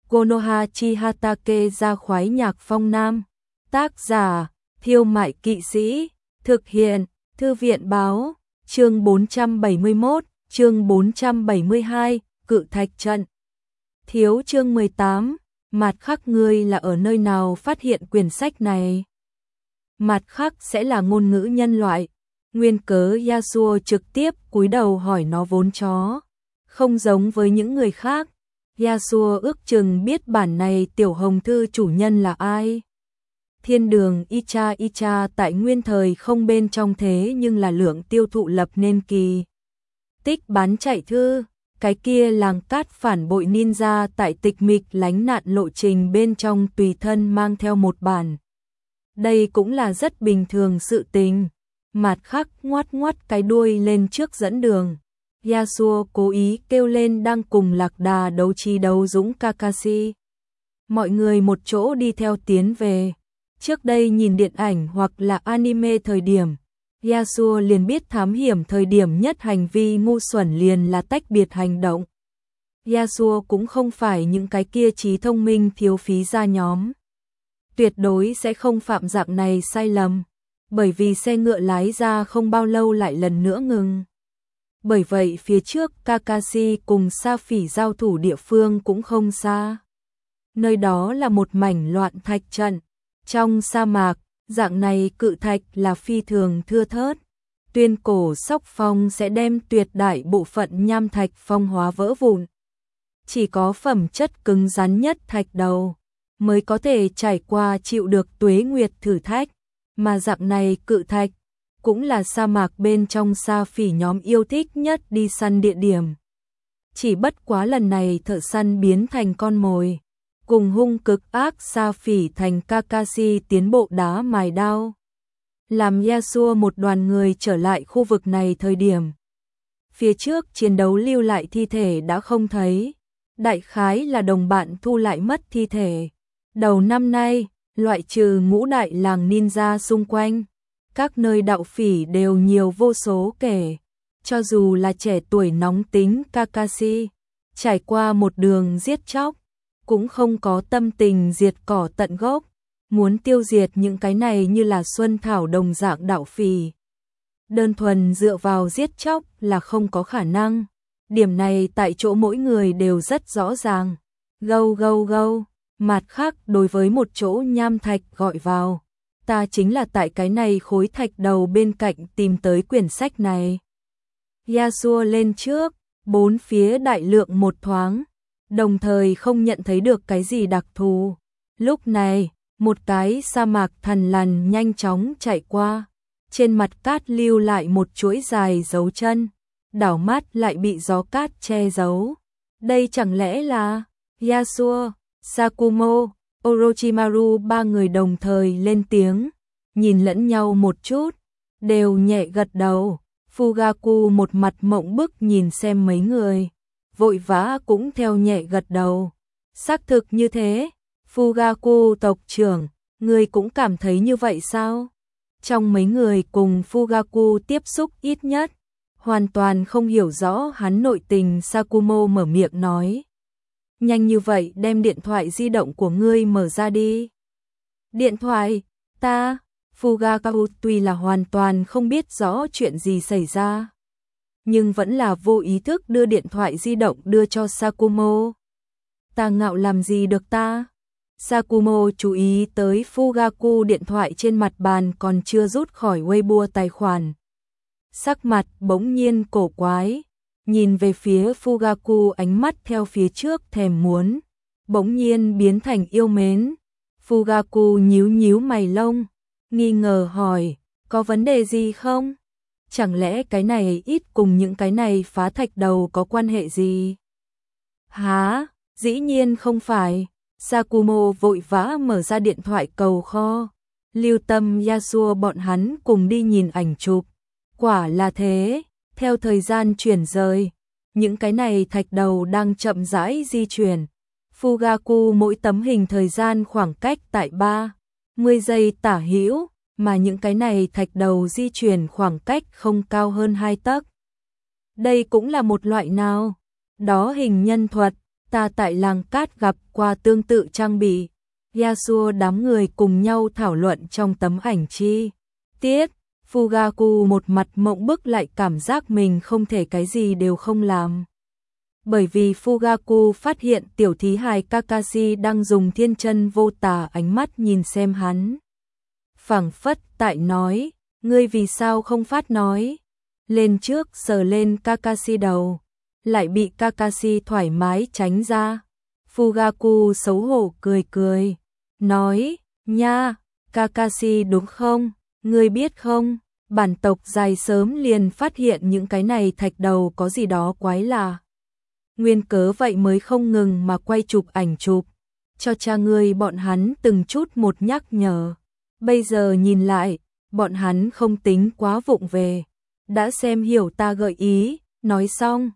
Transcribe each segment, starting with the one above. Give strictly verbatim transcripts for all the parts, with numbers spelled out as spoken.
Konoha Chihatake ra khoái nhạc phong nam. Tác giả, Thiêu Mại Kỵ Sĩ. Thực hiện, Thư viện báo. Chương bốn trăm bảy mươi mốt, chương bốn trăm bảy mươi hai, Cự Thạch Trận. Thiếu chương mười tám, mặt khác ngươi là ở nơi nào phát hiện quyển sách này? Mặt khác sẽ là ngôn ngữ nhân loại. Nguyên cớ Yasuo trực tiếp cúi đầu hỏi nó vốn chó. Không giống với những người khác, Yasuo ước chừng biết bản này tiểu hồng thư chủ nhân là ai. Thiên đường Icha Icha tại nguyên thời không bên trong thế nhưng là lượng tiêu thụ lập nên kỳ tích bán chạy thư. Cái kia làng cát phản bội ninja tại tịch mịch lánh nạn lộ trình bên trong tùy thân mang theo một bản. Đây cũng là rất bình thường sự tình. Mặt khác ngoắt ngoắt cái đuôi lên trước dẫn đường. Yasuo cố ý kêu lên đang cùng Lạc Đà đấu trí đấu dũng Kakashi. Mọi người một chỗ đi theo tiến về. Trước đây nhìn điện ảnh hoặc là anime thời điểm, Yasuo liền biết thám hiểm thời điểm nhất hành vi ngu xuẩn liền là tách biệt hành động. Yasuo cũng không phải những cái kia trí thông minh thiếu phí ra nhóm. Tuyệt đối sẽ không phạm dạng này sai lầm, bởi vì xe ngựa lái ra không bao lâu lại lần nữa ngừng. Bởi vậy phía trước Kakashi cùng Sa Phỉ giao thủ địa phương cũng không xa. Nơi đó là một mảnh loạn thạch trận. Trong sa mạc, dạng này cự thạch là phi thường thưa thớt. Tuyên cổ sóc phong sẽ đem tuyệt đại bộ phận nham thạch phong hóa vỡ vụn. Chỉ có phẩm chất cứng rắn nhất thạch đầu mới có thể trải qua chịu được tuế nguyệt thử thách. Mà dạng này cự thạch cũng là sa mạc bên trong Sa Phỉ nhóm yêu thích nhất đi săn địa điểm. Chỉ bất quá lần này thợ săn biến thành con mồi. Cùng hung cực ác Sa Phỉ thành Kakashi tiến bộ đá mài đao. Làm Yasuo một đoàn người trở lại khu vực này thời điểm. Phía trước chiến đấu lưu lại thi thể đã không thấy. Đại khái là đồng bạn thu lại mất thi thể. Đầu năm nay, loại trừ ngũ đại làng ninja xung quanh, các nơi đạo phỉ đều nhiều vô số kể. Cho dù là trẻ tuổi nóng tính Kakashi, trải qua một đường giết chóc, cũng không có tâm tình diệt cỏ tận gốc, muốn tiêu diệt những cái này như là xuân thảo đồng dạng đạo phỉ. Đơn thuần dựa vào giết chóc là không có khả năng. Điểm này tại chỗ mỗi người đều rất rõ ràng. Gâu gâu gâu, mặt khác đối với một chỗ nham thạch gọi vào. Ta chính là tại cái này khối thạch đầu bên cạnh tìm tới quyển sách này. Yasuo lên trước, bốn phía đại lượng một thoáng. Đồng thời không nhận thấy được cái gì đặc thù. Lúc này, một cái sa mạc thằn lằn nhanh chóng chạy qua. Trên mặt cát lưu lại một chuỗi dài dấu chân. Đảo mắt lại bị gió cát che giấu. Đây chẳng lẽ là Yasuo, Sakumo, Orochimaru ba người đồng thời lên tiếng. Nhìn lẫn nhau một chút, đều nhẹ gật đầu. Fugaku một mặt mộng bức nhìn xem mấy người. Vội vã cũng theo nhẹ gật đầu. Xác thực như thế. Fugaku tộc trưởng, người cũng cảm thấy như vậy sao? Trong mấy người cùng Fugaku tiếp xúc ít nhất, hoàn toàn không hiểu rõ hắn nội tình. Sakumo mở miệng nói. Nhanh như vậy đem điện thoại di động của ngươi mở ra đi. Điện thoại, ta, Fugaku tuy là hoàn toàn không biết rõ chuyện gì xảy ra, nhưng vẫn là vô ý thức đưa điện thoại di động đưa cho Sakumo. Ta ngạo làm gì được ta? Sakumo chú ý tới Fugaku điện thoại trên mặt bàn còn chưa rút khỏi Weibo tài khoản. Sắc mặt bỗng nhiên cổ quái, nhìn về phía Fugaku ánh mắt theo phía trước thèm muốn, bỗng nhiên biến thành yêu mến. Fugaku nhíu nhíu mày lông, nghi ngờ hỏi, có vấn đề gì không? Chẳng lẽ cái này ít cùng những cái này phá thạch đầu có quan hệ gì? Hả? Dĩ nhiên không phải. Sakumo vội vã mở ra điện thoại cầu kho. Lưu tâm Yasuo bọn hắn cùng đi nhìn ảnh chụp. Quả là thế, theo thời gian chuyển rời, những cái này thạch đầu đang chậm rãi di chuyển. Fugaku mỗi tấm hình thời gian khoảng cách tại ba mươi giây tả hữu, mà những cái này thạch đầu di chuyển khoảng cách không cao hơn hai tấc. Đây cũng là một loại nào đó hình nhân thuật. ta tại làng cát gặp qua tương tự trang bị. Yasuo đám người cùng nhau thảo luận trong tấm ảnh chi tiết. Fugaku một mặt mộng bức lại cảm giác mình không thể cái gì đều không làm. Bởi vì Fugaku phát hiện tiểu thí hài Kakashi đang dùng thiên chân vô tà ánh mắt nhìn xem hắn. Phảng phất tại nói, ngươi vì sao không phát nói. Lên trước sờ lên Kakashi đầu, lại bị Kakashi thoải mái tránh ra. Fugaku xấu hổ cười cười, nói, nha, Kakashi đúng không, ngươi biết không, bản tộc dài sớm liền phát hiện những cái này thạch đầu có gì đó quái lạ. Nguyên cớ vậy mới không ngừng mà quay chụp ảnh chụp, cho cha ngươi bọn hắn từng chút một nhắc nhở. Bây giờ nhìn lại, bọn hắn không tính quá vụng về, đã xem hiểu ta gợi ý. Nói xong,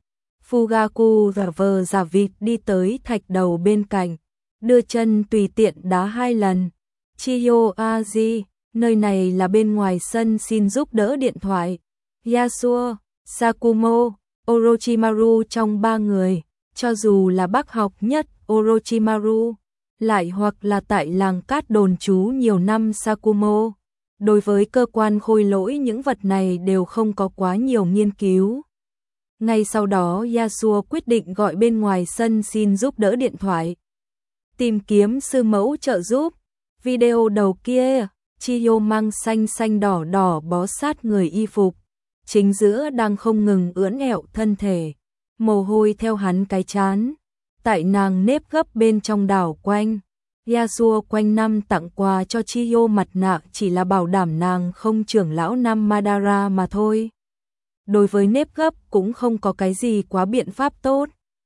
Fugaku giả vờ giả vịt đi tới thạch đầu bên cạnh, đưa chân tùy tiện đá hai lần. Chiyo Aji, nơi này là bên ngoài sân, xin giúp đỡ điện thoại. Yasuo, Sakumo, Orochimaru trong ba người, cho dù là bác học nhất Orochimaru, lại hoặc là tại làng cát đồn trú nhiều năm Sakumo, đối với cơ quan khôi lỗi những vật này đều không có quá nhiều nghiên cứu. Ngay sau đó Yasuo quyết định gọi bên ngoài sân xin giúp đỡ điện thoại, tìm kiếm sư mẫu trợ giúp. Video đầu kia, Chiyo mang xanh xanh đỏ đỏ bó sát người y phục, chính giữa đang không ngừng ưỡn ẹo thân thể, mồ hôi theo hắn cái chán, tại nàng nếp gấp bên trong đảo quanh. Yasuo quanh năm tặng quà cho Chiyo mặt nạ chỉ là bảo đảm nàng không trưởng lão năm Madara mà thôi. Đối với nếp gấp cũng không có cái gì quá biện pháp tốt,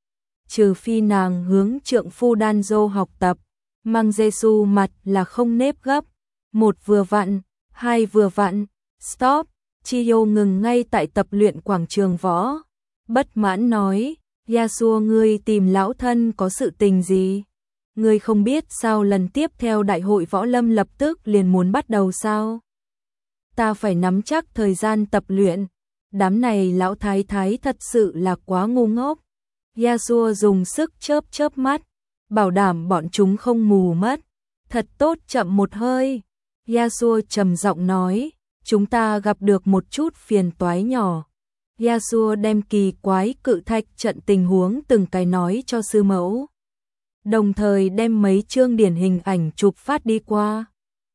trừ phi nàng hướng trượng phu Danzo học tập. Mang Jesu mặt là không nếp gấp, một vừa vặn, hai vừa vặn. Stop. Chiyo ngừng ngay tại tập luyện quảng trường võ, bất mãn nói, Yasuo ngươi tìm lão thân có sự tình gì? Ngươi không biết sao lần tiếp theo đại hội võ lâm lập tức liền muốn bắt đầu sao? Ta phải nắm chắc thời gian tập luyện, đám này lão thái thái thật sự là quá ngu ngốc. Yasuo dùng sức chớp chớp mắt, bảo đảm bọn chúng không mù mất. Thật tốt, chậm một hơi. Yasuo trầm giọng nói, chúng ta gặp được một chút phiền toái nhỏ. Yasuo đem kỳ quái cự thạch trận tình huống từng cái nói cho sư mẫu, đồng thời đem mấy chương điển hình ảnh chụp phát đi qua.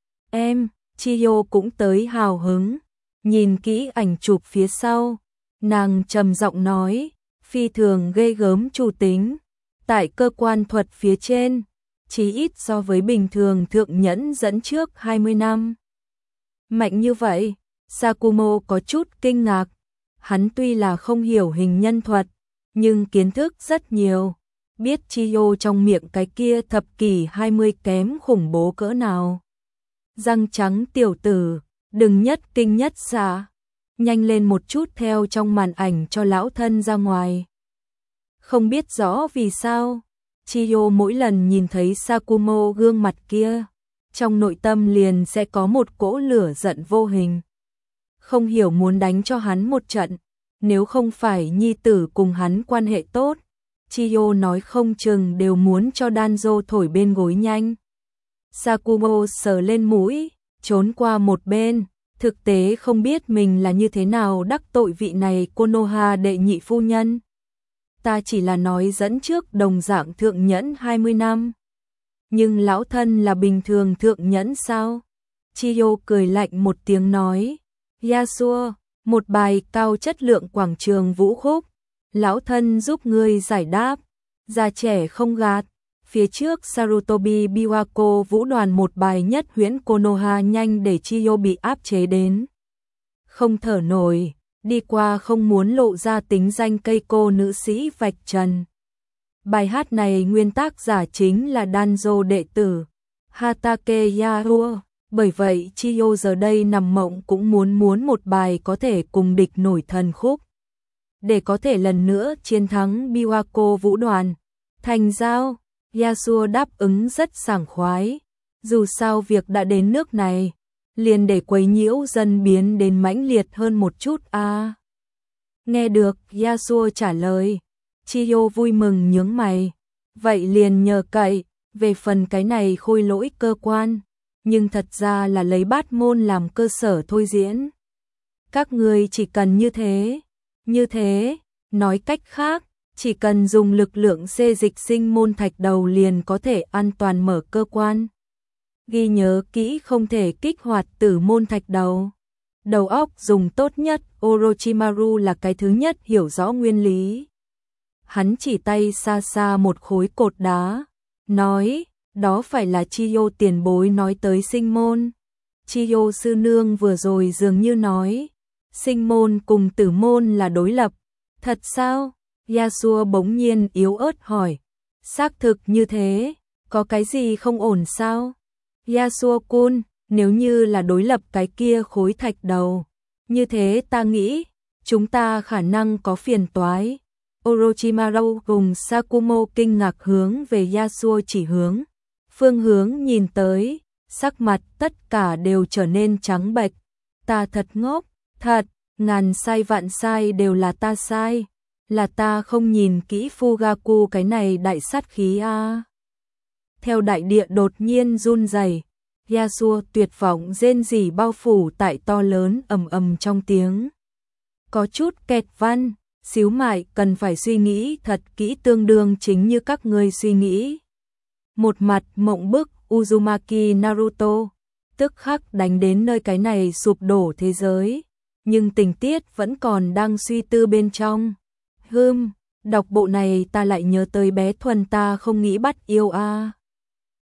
Em, Chiyo cũng tới hào hứng, nhìn kỹ ảnh chụp phía sau, nàng trầm giọng nói, phi thường ghê gớm chủ tính, tại cơ quan thuật phía trên, chí ít so với bình thường thượng nhẫn dẫn trước hai mươi năm. Mạnh như vậy, Sakumo có chút kinh ngạc, hắn tuy là không hiểu hình nhân thuật, nhưng kiến thức rất nhiều, biết Chiyo trong miệng cái kia thập kỷ hai mươi kém khủng bố cỡ nào. Răng trắng tiểu tử, đừng nhất kinh nhất xạ, nhanh lên một chút theo trong màn ảnh cho lão thân ra ngoài. Không biết rõ vì sao, Chiyo mỗi lần nhìn thấy Sakumo gương mặt kia, trong nội tâm liền sẽ có một cỗ lửa giận vô hình. Không hiểu muốn đánh cho hắn một trận, nếu không phải nhi tử cùng hắn quan hệ tốt, Chiyo nói không chừng đều muốn cho Danzo thổi bên gối nhanh. Sakumo sờ lên mũi, trốn qua một bên, thực tế không biết mình là như thế nào đắc tội vị này Konoha đệ nhị phu nhân. Ta chỉ là nói dẫn trước đồng dạng thượng nhẫn hai mươi năm. Nhưng lão thân là bình thường thượng nhẫn sao? Chiyo cười lạnh một tiếng nói, Yasuo, một bài cao chất lượng quảng trường vũ khúc, lão thân giúp ngươi giải đáp. Già trẻ không gạt, phía trước Sarutobi Biwako vũ đoàn một bài nhất huyễn Konoha nhanh để Chiyo bị áp chế đến không thở nổi, đi qua không muốn lộ ra tính danh cây cô nữ sĩ vạch trần. Bài hát này nguyên tác giả chính là Danzo đệ tử Hatake Yasuo, bởi vậy Chiyo giờ đây nằm mộng cũng muốn muốn một bài có thể cùng địch nổi thần khúc, để có thể lần nữa chiến thắng Biwako vũ đoàn. Thành giao, Yasuo đáp ứng rất sảng khoái, dù sao việc đã đến nước này, liền để quấy nhiễu dân biến đến mãnh liệt hơn một chút a. À. Nghe được Yasuo trả lời, Chiyo vui mừng nhướng mày, vậy liền nhờ cậy, về phần cái này khôi lỗi cơ quan, nhưng thật ra là lấy bát môn làm cơ sở thôi diễn. Các ngươi chỉ cần như thế, như thế, nói cách khác, chỉ cần dùng lực lượng xê dịch sinh môn thạch đầu liền có thể an toàn mở cơ quan. Ghi nhớ kỹ không thể kích hoạt tử môn thạch đầu. Đầu óc dùng tốt nhất, Orochimaru là cái thứ nhất hiểu rõ nguyên lý. Hắn chỉ tay xa xa một khối cột đá, nói, đó phải là Chiyo tiền bối nói tới sinh môn. Chiyo sư nương vừa rồi dường như nói, sinh môn cùng tử môn là đối lập. Thật sao? Yasuo bỗng nhiên yếu ớt hỏi. Xác thực như thế, có cái gì không ổn sao? Yasuo-kun, nếu như là đối lập cái kia khối thạch đầu, như thế ta nghĩ, chúng ta khả năng có phiền toái. Orochimaru cùng Sakumo kinh ngạc hướng về Yasuo chỉ hướng. Phương hướng nhìn tới, sắc mặt tất cả đều trở nên trắng bệch. Ta thật ngốc, thật, ngàn sai vạn sai đều là ta sai. Là ta không nhìn kỹ Fugaku cái này đại sát khí a. À. Theo đại địa đột nhiên run rẩy, Yasuo tuyệt vọng rên rỉ bao phủ tại to lớn ầm ầm trong tiếng. Có chút kẹt văn, xíu mại cần phải suy nghĩ thật kỹ tương đương chính như các ngươi suy nghĩ. Một mặt mộng bức Uzumaki Naruto, tức khắc đánh đến nơi cái này sụp đổ thế giới, nhưng tình tiết vẫn còn đang suy tư bên trong. Hừm, đọc bộ này ta lại nhớ tới bé Thuần ta không nghĩ bắt yêu a. À.